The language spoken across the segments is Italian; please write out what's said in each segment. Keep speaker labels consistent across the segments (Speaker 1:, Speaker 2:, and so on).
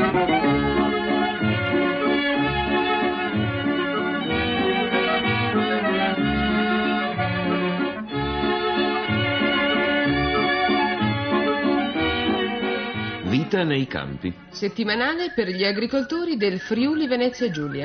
Speaker 1: Vita nei campi.
Speaker 2: Settimanale per gli agricoltori del Friuli Venezia Giulia.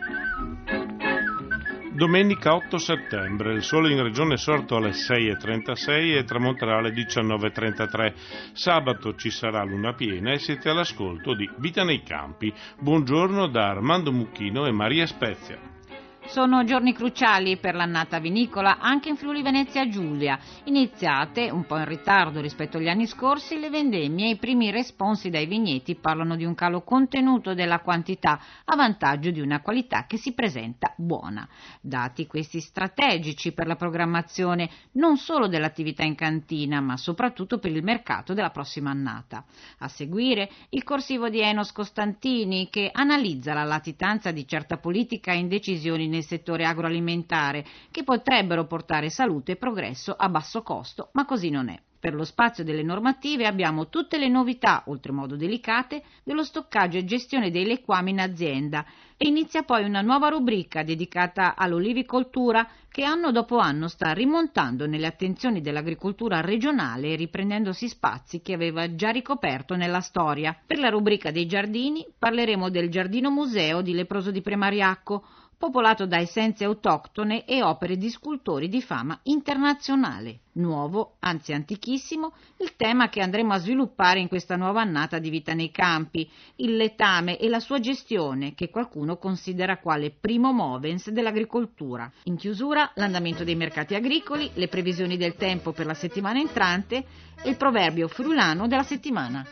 Speaker 3: Domenica 8 settembre, il sole in regione è sorto alle 6:36 e tramonterà alle 19:33. Sabato ci sarà luna piena e siete all'ascolto di Vita nei campi. Buongiorno da Armando Mucchino e Maria Spezia.
Speaker 4: Sono giorni cruciali per l'annata vinicola anche in Friuli Venezia Giulia. Iniziate, un po' in ritardo rispetto agli anni scorsi, le vendemmie e i primi responsi dai vigneti parlano di un calo contenuto della quantità a vantaggio di una qualità che si presenta buona. Dati questi strategici per la programmazione non solo dell'attività in cantina ma soprattutto per il mercato della prossima annata. A seguire il corsivo di Enos Costantini che analizza la latitanza di certa politica e indecisioni nel settore agroalimentare che potrebbero portare salute e progresso a basso costo, ma così non è. Per lo spazio delle normative abbiamo tutte le novità, oltremodo delicate, dello stoccaggio e gestione dei liquami in azienda e inizia poi una nuova rubrica dedicata all'olivicoltura che anno dopo anno sta rimontando nelle attenzioni dell'agricoltura regionale e riprendendosi spazi che aveva già ricoperto nella storia. Per la rubrica dei giardini parleremo del giardino museo di Leproso di Premariacco, popolato da essenze autoctone e opere di scultori di fama internazionale. Nuovo, anzi antichissimo, il tema che andremo a sviluppare in questa nuova annata di Vita nei campi, il letame e la sua gestione, che qualcuno considera quale primo movens dell'agricoltura. In chiusura, l'andamento dei mercati agricoli, le previsioni del tempo per la settimana entrante e il proverbio friulano della settimana.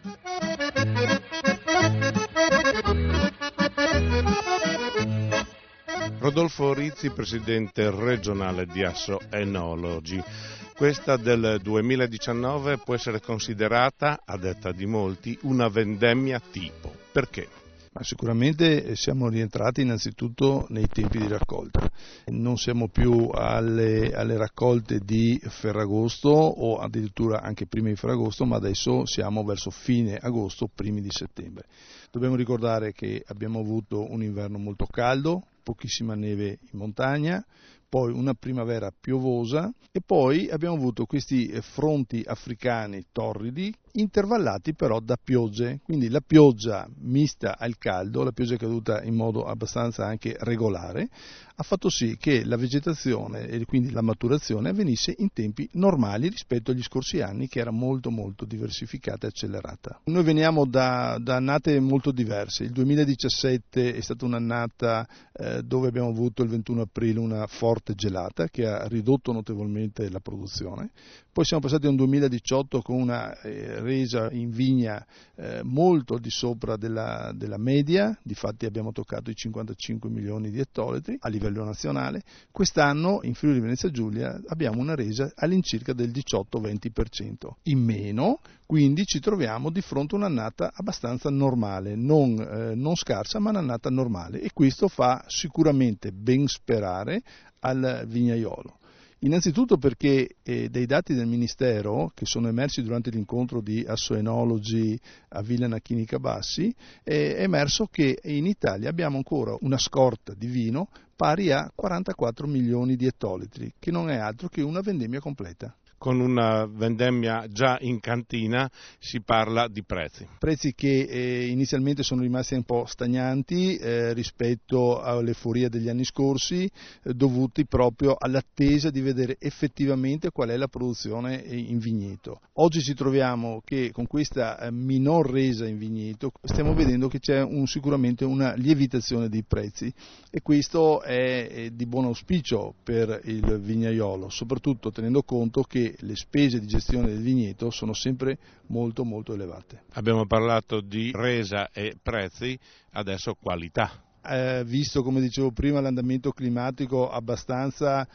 Speaker 3: Rodolfo Rizzi, presidente regionale di Asso Enologi. Questa del 2019 può essere considerata, a detta di molti, una vendemmia tipo. Perché?
Speaker 5: Ma sicuramente siamo rientrati innanzitutto nei tempi di raccolta. Non siamo più alle raccolte di Ferragosto o addirittura anche prima di Ferragosto, ma adesso siamo verso fine agosto, primi di settembre. Dobbiamo ricordare che abbiamo avuto un inverno molto caldo, pochissima neve in montagna, poi una primavera piovosa e poi abbiamo avuto questi fronti africani torridi intervallati però da piogge, quindi la pioggia mista al caldo, la pioggia è caduta in modo abbastanza anche regolare, ha fatto sì che la vegetazione e quindi la maturazione avvenisse in tempi normali rispetto agli scorsi anni che era molto molto diversificata e accelerata. Noi veniamo da annate molto diverse, il 2017 è stata un'annata dove abbiamo avuto il 21 aprile una forte gelata che ha ridotto notevolmente la produzione, poi siamo passati a un 2018 con una resa in vigna molto al di sopra della media, difatti abbiamo toccato i 55 milioni di ettolitri a livello nazionale. Quest'anno in Friuli Venezia Giulia abbiamo una resa all'incirca del 18-20% in meno, quindi ci troviamo di fronte a un'annata abbastanza normale, non scarsa ma un'annata normale e questo fa sicuramente ben sperare al vignaiolo. Innanzitutto perché dei dati del Ministero che sono emersi durante l'incontro di Asso Enologi a Villa Nachini Cabassi è emerso che in Italia abbiamo ancora una scorta di vino pari a 44 milioni di ettolitri, che non è altro che una vendemmia completa.
Speaker 3: Con una vendemmia già in cantina si parla di prezzi.
Speaker 5: Prezzi che inizialmente sono rimasti un po' stagnanti rispetto all'euforia degli anni scorsi, dovuti proprio all'attesa di vedere effettivamente qual è la produzione in vigneto. Oggi ci troviamo che con questa minor resa in vigneto stiamo vedendo che c'è sicuramente una lievitazione dei prezzi e questo è di buon auspicio per il vignaiolo, soprattutto tenendo conto che le spese di gestione del vigneto sono sempre molto molto elevate.
Speaker 3: Abbiamo parlato di resa e prezzi, adesso qualità.
Speaker 5: Visto, come dicevo prima, l'andamento climatico abbastanza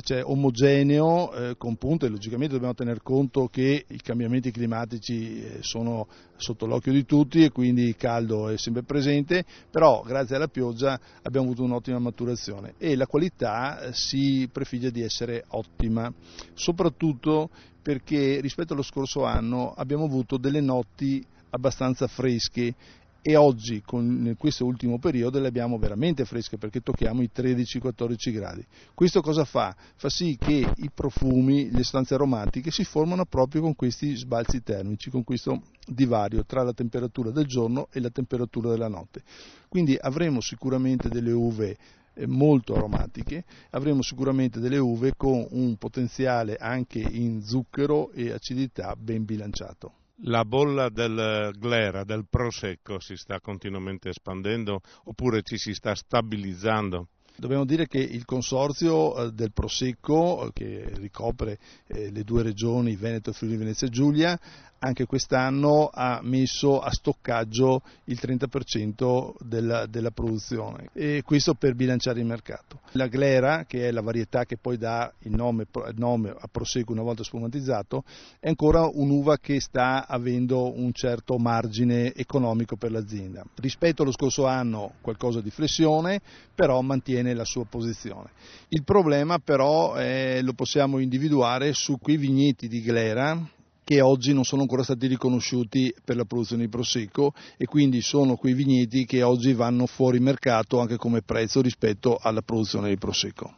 Speaker 5: omogeneo, con punte, logicamente dobbiamo tener conto che i cambiamenti climatici sono sotto l'occhio di tutti e quindi il caldo è sempre presente, però grazie alla pioggia abbiamo avuto un'ottima maturazione e la qualità si prefigge di essere ottima, soprattutto perché rispetto allo scorso anno abbiamo avuto delle notti abbastanza fresche e oggi con questo ultimo periodo le abbiamo veramente fresche perché tocchiamo i 13-14 gradi. Questo cosa fa? Fa sì che i profumi, le sostanze aromatiche si formano proprio con questi sbalzi termici, con questo divario tra la temperatura del giorno e la temperatura della notte. Quindi avremo sicuramente delle uve molto aromatiche, avremo sicuramente delle uve con un potenziale anche in zucchero e acidità ben bilanciato.
Speaker 3: La bolla del glera, del prosecco, si sta continuamente espandendo oppure ci si sta stabilizzando?
Speaker 5: Dobbiamo dire che il consorzio del Prosecco, che ricopre le due regioni Veneto e Friuli Venezia Giulia, anche quest'anno ha messo a stoccaggio il 30% della produzione, e questo per bilanciare il mercato. La glera, che è la varietà che poi dà il nome a Prosecco una volta sfumatizzato, è ancora un'uva che sta avendo un certo margine economico per l'azienda. Rispetto allo scorso anno qualcosa di flessione, però mantiene la sua posizione. Il problema però lo possiamo individuare su quei vigneti di glera che oggi non sono ancora stati riconosciuti per la produzione di Prosecco, e quindi sono quei vigneti che oggi vanno fuori mercato anche come prezzo rispetto alla produzione di Prosecco.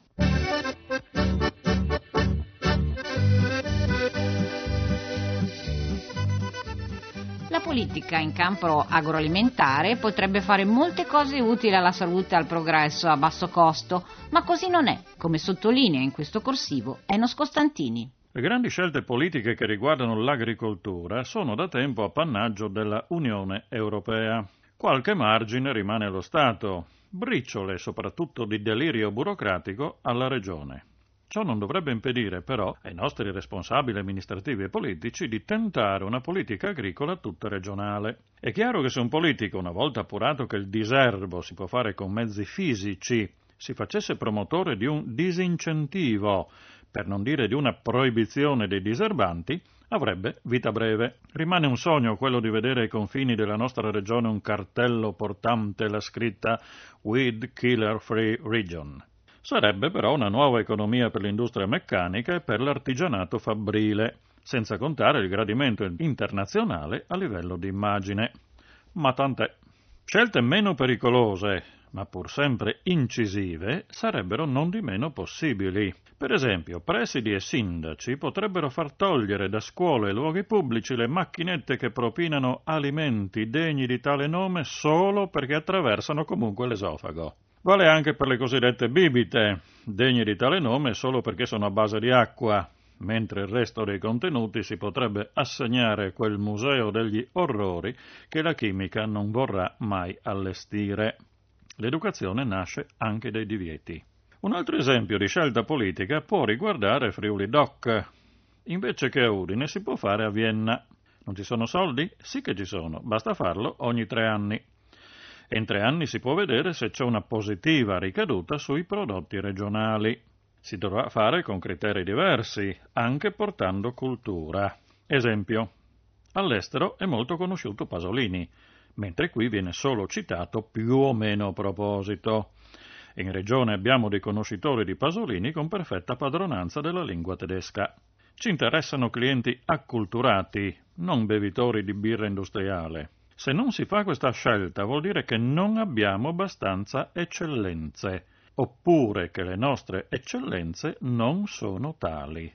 Speaker 4: La politica in campo agroalimentare potrebbe fare molte cose utili alla salute e al progresso a basso costo, ma così non è, come sottolinea in questo corsivo Enos Costantini.
Speaker 1: Le grandi scelte politiche che riguardano l'agricoltura sono da tempo appannaggio della Unione Europea. Qualche margine rimane allo Stato, briciole soprattutto di delirio burocratico alla Regione. Ciò non dovrebbe impedire però ai nostri responsabili amministrativi e politici di tentare una politica agricola tutta regionale. È chiaro che se un politico, una volta appurato che il diserbo si può fare con mezzi fisici, si facesse promotore di un disincentivo, per non dire di una proibizione dei diserbanti, avrebbe vita breve. Rimane un sogno quello di vedere ai confini della nostra regione un cartello portante la scritta Weed Killer Free Region. Sarebbe però una nuova economia per l'industria meccanica e per l'artigianato fabbrile, senza contare il gradimento internazionale a livello di immagine. Ma tant'è. Scelte meno pericolose, ma pur sempre incisive, sarebbero non di meno possibili. Per esempio, presidi e sindaci potrebbero far togliere da scuole e luoghi pubblici le macchinette che propinano alimenti degni di tale nome solo perché attraversano comunque l'esofago. Vale anche per le cosiddette bibite, degne di tale nome solo perché sono a base di acqua, mentre il resto dei contenuti si potrebbe assegnare a quel museo degli orrori che la chimica non vorrà mai allestire. L'educazione nasce anche dai divieti. Un altro esempio di scelta politica può riguardare Friuli Doc. Invece che a Udine si può fare a Vienna. Non ci sono soldi? Sì che ci sono, basta farlo ogni 3 anni. E in 3 anni si può vedere se c'è una positiva ricaduta sui prodotti regionali. Si dovrà fare con criteri diversi, anche portando cultura. Esempio, all'estero è molto conosciuto Pasolini, mentre qui viene solo citato più o meno a proposito. In regione abbiamo dei conoscitori di Pasolini con perfetta padronanza della lingua tedesca. Ci interessano clienti acculturati, non bevitori di birra industriale. Se non si fa questa scelta vuol dire che non abbiamo abbastanza eccellenze, oppure che le nostre eccellenze non sono tali.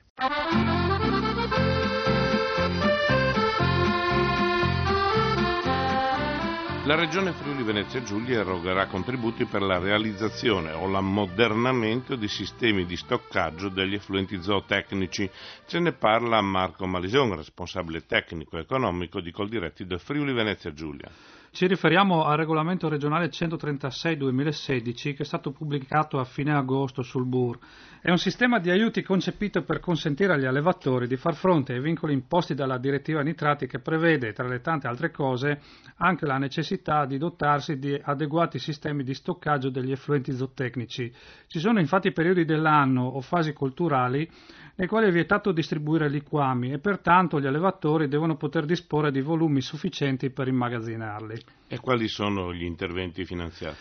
Speaker 3: La Regione Friuli Venezia Giulia erogherà contributi per la realizzazione o l'ammodernamento di sistemi di stoccaggio degli effluenti zootecnici. Ce ne parla Marco Malison, responsabile tecnico e economico di Coldiretti del Friuli Venezia Giulia.
Speaker 6: Ci riferiamo al regolamento regionale 136-2016 che è stato pubblicato a fine agosto sul BUR. È un sistema di aiuti concepito per consentire agli allevatori di far fronte ai vincoli imposti dalla direttiva nitrati, che prevede, tra le tante altre cose, anche la necessità di dotarsi di adeguati sistemi di stoccaggio degli effluenti zootecnici. Ci sono infatti periodi dell'anno o fasi colturali nei quali è vietato distribuire liquami e pertanto gli allevatori devono poter disporre di volumi sufficienti per immagazzinarli.
Speaker 3: E quali sono gli interventi finanziati?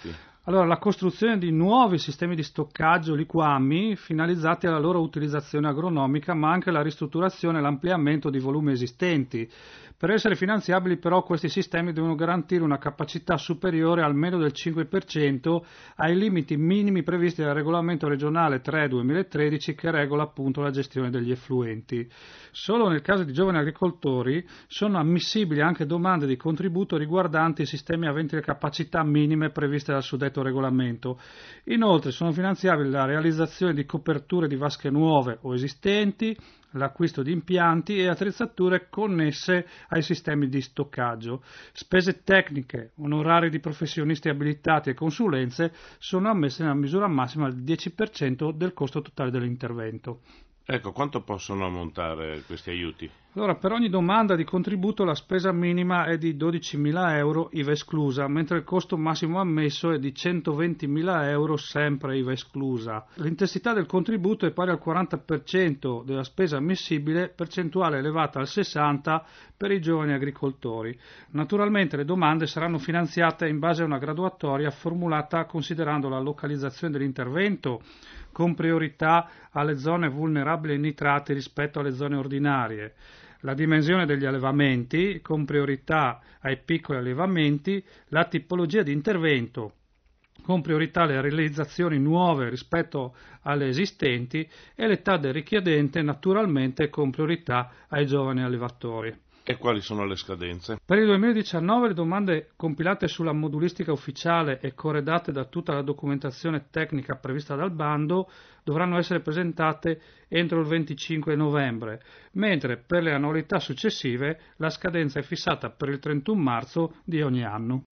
Speaker 6: Allora, la costruzione di nuovi sistemi di stoccaggio liquami finalizzati alla loro utilizzazione agronomica, ma anche la ristrutturazione e l'ampliamento di volumi esistenti. Per essere finanziabili però questi sistemi devono garantire una capacità superiore almeno del 5% ai limiti minimi previsti dal regolamento regionale 3/2013 che regola appunto la gestione degli effluenti. Solo nel caso di giovani agricoltori sono ammissibili anche domande di contributo riguardanti i sistemi aventi le capacità minime previste dal suddetto regolamento. Inoltre sono finanziabili la realizzazione di coperture di vasche nuove o esistenti, l'acquisto di impianti e attrezzature connesse ai sistemi di stoccaggio. Spese tecniche, onorari di professionisti abilitati e consulenze sono ammesse nella misura massima del 10% del costo totale dell'intervento.
Speaker 3: Ecco, quanto possono ammontare questi aiuti?
Speaker 6: Allora, per ogni domanda di contributo la spesa minima è di 12.000 euro IVA esclusa, mentre il costo massimo ammesso è di 120.000 euro sempre IVA esclusa. L'intensità del contributo è pari al 40% della spesa ammissibile, percentuale elevata al 60% per i giovani agricoltori. Naturalmente le domande saranno finanziate in base a una graduatoria formulata considerando la localizzazione dell'intervento, con priorità alle zone vulnerabili ai nitrati rispetto alle zone ordinarie, la dimensione degli allevamenti, con priorità ai piccoli allevamenti, la tipologia di intervento, con priorità alle realizzazioni nuove rispetto alle esistenti, e l'età del richiedente, naturalmente con priorità ai giovani allevatori.
Speaker 3: E quali sono le scadenze?
Speaker 6: Per il 2019 le domande compilate sulla modulistica ufficiale e corredate da tutta la documentazione tecnica prevista dal bando dovranno essere presentate entro il 25 novembre, mentre per le annualità successive la scadenza è fissata per il 31 marzo di ogni anno.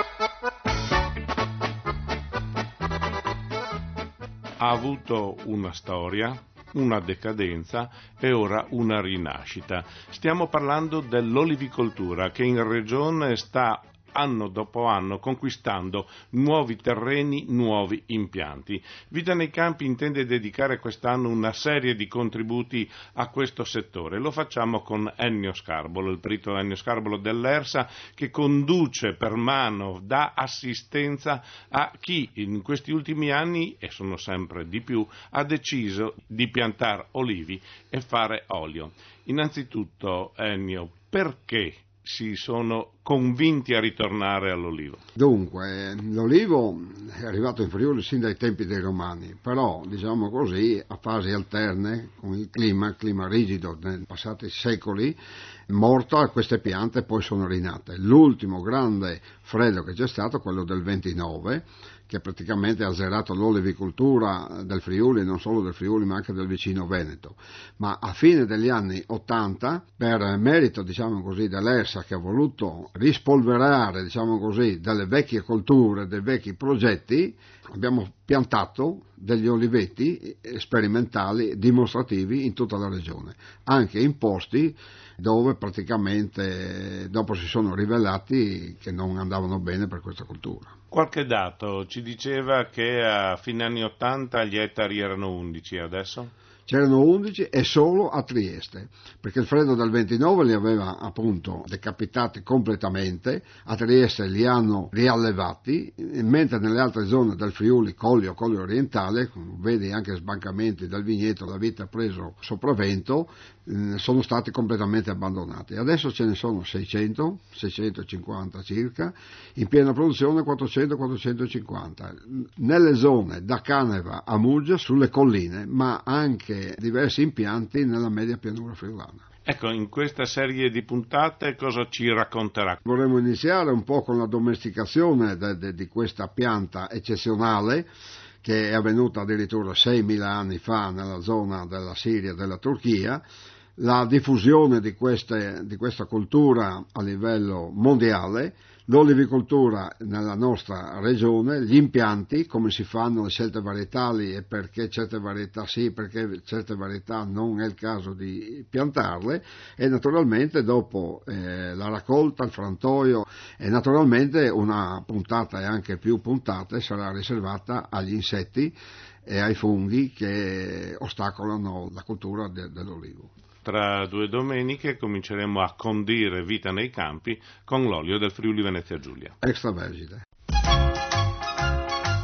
Speaker 3: Ha avuto una storia, una decadenza e ora una rinascita. Stiamo parlando dell'olivicoltura che in regione sta anno dopo anno conquistando nuovi terreni, nuovi impianti. Vita nei Campi intende dedicare quest'anno una serie di contributi a questo settore. Lo facciamo con Ennio Scarbolo, il perito Ennio Scarbolo dell'ERSA, che conduce per mano, dà assistenza a chi in questi ultimi anni, e sono sempre di più, ha deciso di piantare olivi e fare olio. Innanzitutto, Ennio, perché si sono convinti a ritornare all'olivo?
Speaker 7: Dunque, l'olivo è arrivato in Friuli sin dai tempi dei Romani, però, diciamo così, a fasi alterne, con il clima rigido nei passati secoli, morta queste piante poi sono rinate. L'ultimo grande freddo che c'è stato, quello del 29, che praticamente ha azzerato l'olivicoltura del Friuli, non solo del Friuli ma anche del vicino Veneto. Ma a fine degli anni 80, per merito, diciamo così, dell'ERSA, che ha voluto rispolverare, diciamo così, delle vecchie colture, dei vecchi progetti, abbiamo piantato degli oliveti sperimentali dimostrativi in tutta la regione, anche in posti dove praticamente dopo si sono rivelati che non andavano bene per questa coltura.
Speaker 3: Qualche dato ci diceva che a fine anni 80 gli ettari erano 11, adesso?
Speaker 7: C'erano 11 e solo a Trieste, perché il freddo del 29 li aveva appunto decapitati completamente, a Trieste li hanno riallevati, mentre nelle altre zone del Friuli, Collio orientale, vedi anche sbancamenti del vigneto, la vite ha preso sopravvento, sono stati completamente abbandonati. Adesso ce ne sono 600, 650 circa, in piena produzione 400-450, nelle zone da Caneva a Muggia, sulle colline, ma anche diversi impianti nella media pianura friulana.
Speaker 3: Ecco, in questa serie di puntate cosa ci racconterà?
Speaker 7: Vorremmo iniziare un po' con la domesticazione di questa pianta eccezionale, che è avvenuta addirittura 6.000 anni fa nella zona della Siria e della Turchia, la diffusione di questa coltura a livello mondiale, l'olivicoltura nella nostra regione, gli impianti, come si fanno le scelte varietali e perché certe varietà sì, perché certe varietà non è il caso di piantarle, e naturalmente dopo la raccolta, il frantoio, e naturalmente una puntata e anche più puntate sarà riservata agli insetti e ai funghi che ostacolano la coltura dell'olivo.
Speaker 3: Tra 2 domeniche cominceremo a condire Vita nei Campi con l'olio del Friuli Venezia Giulia.
Speaker 7: Extravergine.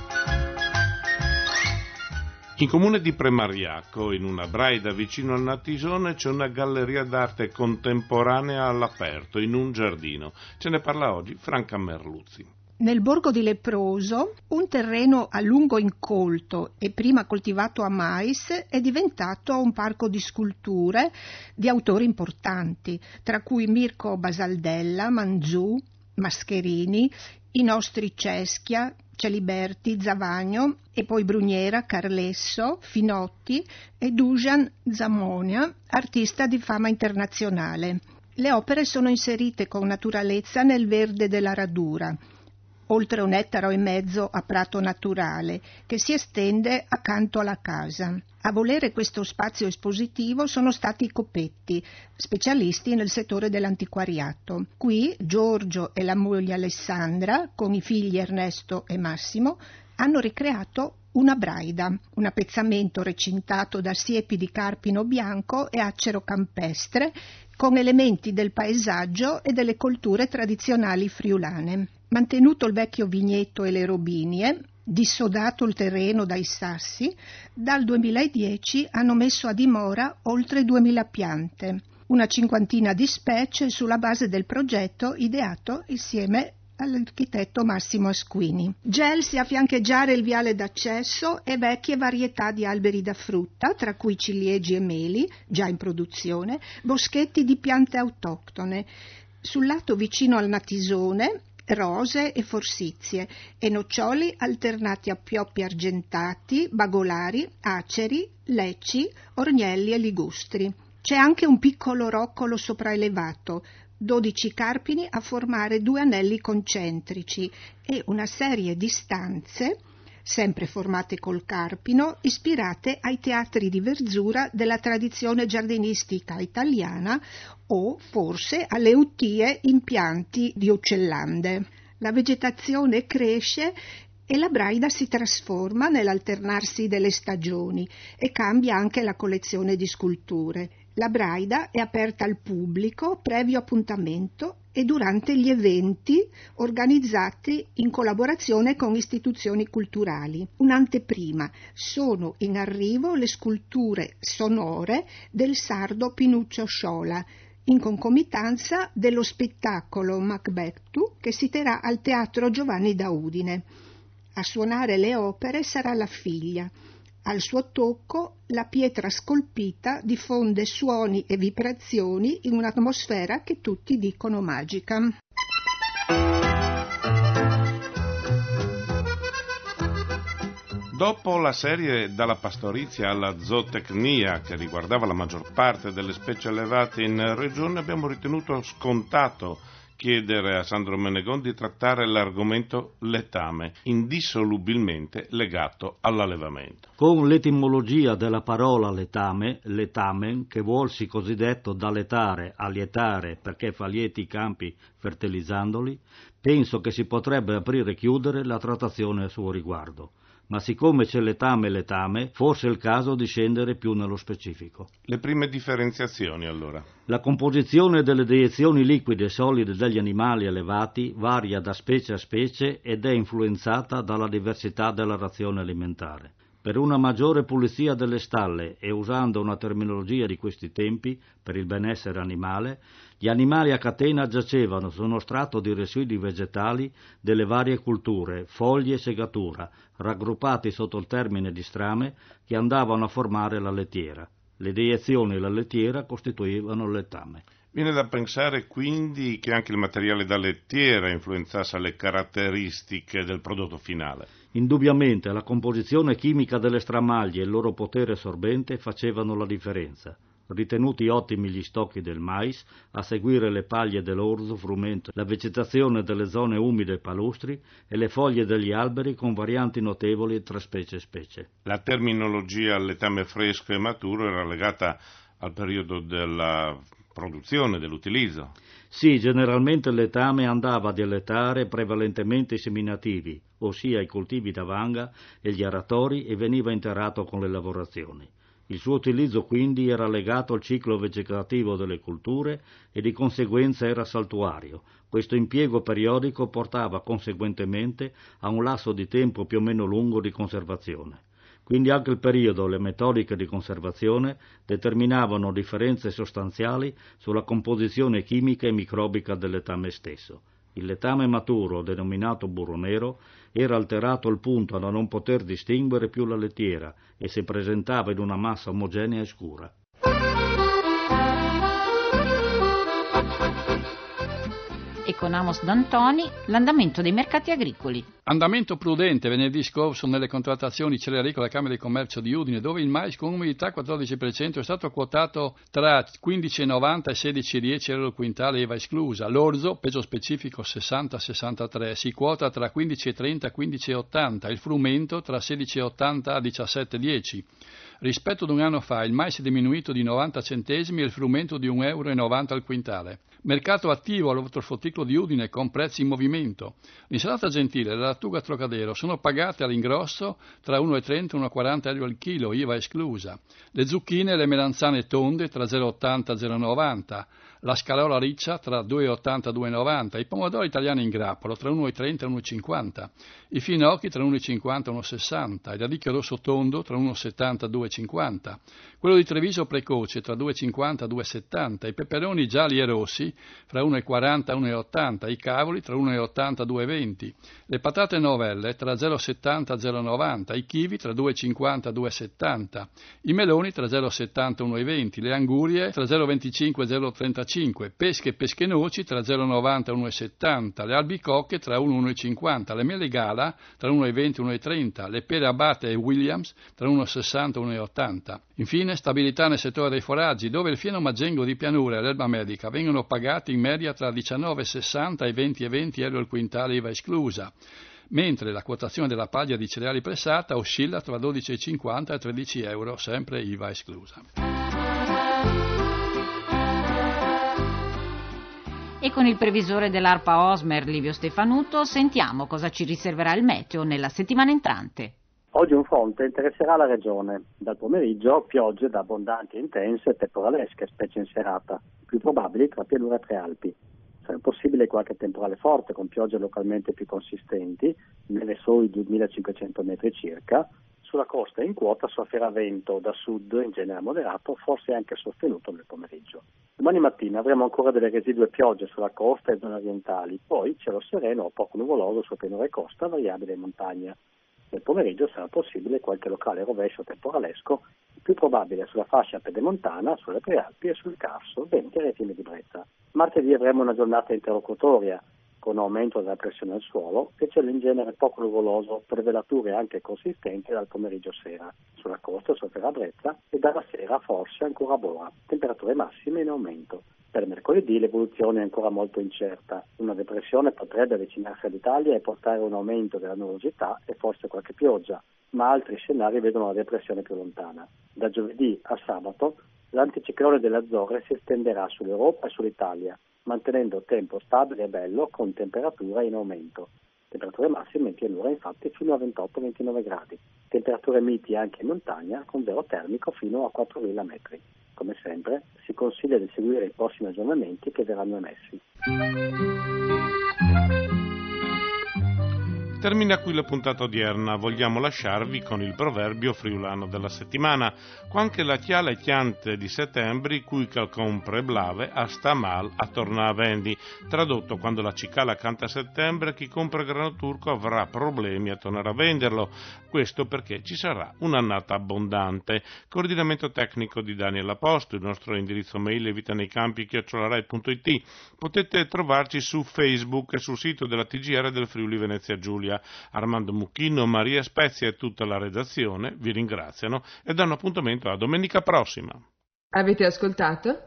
Speaker 3: In comune di Premariacco, in una braida vicino al Natisone, c'è una galleria d'arte contemporanea all'aperto, in un giardino. Ce ne parla oggi Franca Merluzzi.
Speaker 8: Nel borgo di Leproso, un terreno a lungo incolto e prima coltivato a mais è diventato un parco di sculture di autori importanti, tra cui Mirko Basaldella, Manzù, Mascherini, i nostri Ceschia, Celiberti, Zavagno e poi Bruniera, Carlesso, Finotti e Dusan Zamonia, artista di fama internazionale. Le opere sono inserite con naturalezza nel verde della radura, oltre 1,5 ettari a prato naturale, che si estende accanto alla casa. A volere questo spazio espositivo sono stati i Copetti, specialisti nel settore dell'antiquariato. Qui Giorgio e la moglie Alessandra, con i figli Ernesto e Massimo, hanno ricreato una braida, un appezzamento recintato da siepi di carpino bianco e acero campestre, con elementi del paesaggio e delle colture tradizionali friulane. Mantenuto il vecchio vigneto e le robinie, dissodato il terreno dai sassi, dal 2010 hanno messo a dimora oltre 2000 piante, una cinquantina di specie sulla base del progetto ideato insieme all'architetto Massimo Asquini. Gelsi a fiancheggiare il viale d'accesso e vecchie varietà di alberi da frutta, tra cui ciliegi e meli, già in produzione, boschetti di piante autoctone. Sul lato vicino al Natisone, rose e forsizie e noccioli alternati a pioppi argentati, bagolari, aceri, lecci, ornielli e ligustri. C'è anche un piccolo roccolo sopraelevato, 12 carpini a formare 2 anelli concentrici e una serie di stanze, sempre formate col carpino, ispirate ai teatri di verzura della tradizione giardinistica italiana o forse alle uttie in pianti di uccellande. La vegetazione cresce e la braida si trasforma nell'alternarsi delle stagioni e cambia anche la collezione di sculture. La braida è aperta al pubblico previo appuntamento e durante gli eventi organizzati in collaborazione con istituzioni culturali. Un'anteprima: sono in arrivo le sculture sonore del sardo Pinuccio Sciola, in concomitanza dello spettacolo Macbeth che si terrà al Teatro Giovanni da Udine. A suonare le opere sarà la figlia. Al suo tocco la pietra scolpita diffonde suoni e vibrazioni in un'atmosfera che tutti dicono magica.
Speaker 3: Dopo la serie Dalla pastorizia alla zootecnia, che riguardava la maggior parte delle specie allevate in regione, abbiamo ritenuto scontato chiedere a Sandro Menegon di trattare l'argomento letame, indissolubilmente legato all'allevamento.
Speaker 9: Con l'etimologia della parola letame, letamen, che vuolsi cosiddetto da letare a lietare perché fa lieti i campi fertilizzandoli, penso che si potrebbe aprire e chiudere la trattazione a suo riguardo. Ma siccome c'è letame, forse è il caso di scendere più nello specifico.
Speaker 3: Le prime differenziazioni, allora.
Speaker 9: La composizione delle deiezioni liquide e solide degli animali allevati varia da specie a specie ed è influenzata dalla diversità della razione alimentare. Per una maggiore pulizia delle stalle e usando una terminologia di questi tempi, per il benessere animale, gli animali a catena giacevano su uno strato di residui vegetali delle varie culture, foglie e segatura, raggruppati sotto il termine di strame che andavano a formare la lettiera. Le deiezioni e la lettiera costituivano il letame.
Speaker 3: Viene da pensare quindi che anche il materiale da lettiera influenzasse le caratteristiche del prodotto finale.
Speaker 9: Indubbiamente la composizione chimica delle stramaglie e il loro potere assorbente facevano la differenza. Ritenuti ottimi gli stocchi del mais, a seguire le paglie dell'orzo frumento, la vegetazione delle zone umide e palustri e le foglie degli alberi con varianti notevoli tra specie e specie.
Speaker 3: La terminologia letame fresco e maturo era legata al periodo della produzione, dell'utilizzo.
Speaker 9: Sì, generalmente il letame andava a dialettare prevalentemente i seminativi, ossia i coltivi da vanga e gli aratori, e veniva interrato con le lavorazioni. Il suo utilizzo quindi era legato al ciclo vegetativo delle culture e di conseguenza era saltuario. Questo impiego periodico portava conseguentemente a un lasso di tempo più o meno lungo di conservazione. Quindi anche il periodo e le metodiche di conservazione determinavano differenze sostanziali sulla composizione chimica e microbica del letame stesso. Il letame maturo, denominato burro nero, era alterato al punto da non poter distinguere più la lettiera e si presentava in una massa omogenea e scura.
Speaker 4: E con Amos D'Antoni, l'andamento dei mercati agricoli.
Speaker 10: Andamento prudente venerdì scorso nelle contrattazioni cerealicole alla Camera di Commercio di Udine, dove il mais con umidità 14% è stato quotato tra 15,90 e 16,10 euro al quintale, IVA esclusa. L'orzo, peso specifico 60-63, si quota tra 15,30 e 15,80, il frumento tra 16,80 a 17,10. Rispetto ad un anno fa il mais è diminuito di 90 centesimi e il frumento di 1,90 euro al quintale. Mercato attivo all'ortofrutticolo di Udine con prezzi in movimento. L'insalata gentile e la lattuga Trocadero sono pagate all'ingrosso tra 1,30 e 1,40 euro al chilo, IVA esclusa. Le zucchine e le melanzane tonde tra 0,80 e 0,90. La scalola riccia tra 2,80 e 2,90. I pomodori italiani in grappolo tra 1,30 e 1,50. I finocchi tra 1,50 e 1,60. Il radicchio rosso tondo tra 1,70 e 2,50. Quello di Treviso precoce tra 2,50 e 2,70. I peperoni gialli e rossi fra 1,40 e 1,80. I cavoli tra 1,80 e 2,20. Le patate novelle tra 0,70 e 0,90. I kiwi tra 2,50 e 2,70. I meloni tra 0,70 e 1,20. Le angurie tra 0,25 e 0,35. Pesche e pesche noci tra 0,90 e 1,70. Le albicocche tra 1 e 1,50. Le mele gala tra 1,20 e 1,30. Le pere Abate e Williams tra 1,60 e 1,80. Infine, stabilità nel settore dei foraggi, dove il fieno maggengo di pianura e l'erba medica vengono pagati in media tra 19,60 e 20,20 euro al quintale, IVA esclusa, mentre la quotazione della paglia di cereali pressata oscilla tra 12,50 e 13 euro, sempre IVA esclusa.
Speaker 4: E con il previsore dell'ARPA Osmer, Livio Stefanuto, sentiamo cosa ci riserverà il meteo nella settimana entrante.
Speaker 11: Oggi un fronte interesserà la regione. Dal pomeriggio piogge da abbondanti e intense e temporalesche, specie in serata, più probabili tra pianura e prealpi. Sarà possibile qualche temporale forte con piogge localmente più consistenti, nelle soli 2500 metri circa. Sulla costa e in quota soffrirà vento da sud, in genere moderato, forse anche sostenuto nel pomeriggio. Domani mattina avremo ancora delle residue piogge sulla costa e zone orientali, poi cielo sereno o poco nuvoloso su pianura e costa, variabile in montagna. Nel pomeriggio sarà possibile qualche locale rovescio temporalesco, più probabile sulla fascia pedemontana, sulle prealpi e sul Carso, venti e retime di brezza. Martedì avremo una giornata interlocutoria, con aumento della pressione al suolo e cielo in genere poco nuvoloso per velature anche consistenti dal pomeriggio sera. Sulla costa soffrirà brezza e dalla sera forse ancora Bora, temperature massime in aumento. Per mercoledì l'evoluzione è ancora molto incerta. Una depressione potrebbe avvicinarsi all'Italia e portare un aumento della nuvosità e forse qualche pioggia, ma altri scenari vedono la depressione più lontana. Da giovedì a sabato l'anticiclone delle Azzorre si estenderà sull'Europa e sull'Italia, mantenendo tempo stabile e bello con temperature in aumento. Temperature massime in pianura infatti fino a 28-29 gradi. Temperature miti anche in montagna con vero termico fino a 4.000 metri. Come sempre si consiglia di seguire i prossimi aggiornamenti che verranno emessi.
Speaker 3: Termina qui la puntata odierna. Vogliamo lasciarvi con il proverbio friulano della settimana. Quanche la chiala e chiante di settembre, cui cal compre blave, a sta mal a torna a vendi. Tradotto, quando la cicala canta a settembre, chi compra grano turco avrà problemi a tornare a venderlo. Questo perché ci sarà un'annata abbondante. Coordinamento tecnico di Daniel Aposto, il nostro indirizzo mail è vitaneicampi@rai.it. Potete trovarci su Facebook e sul sito della TGR del Friuli Venezia Giulia. Armando Mucchino, Maria Spezia e tutta la redazione vi ringraziano e danno appuntamento a domenica prossima.
Speaker 2: Avete ascoltato?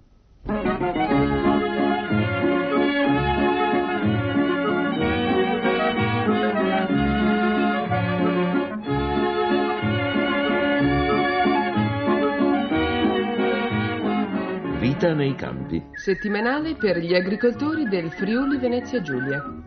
Speaker 12: Vita nei campi.
Speaker 2: Settimanale per gli agricoltori del Friuli Venezia Giulia.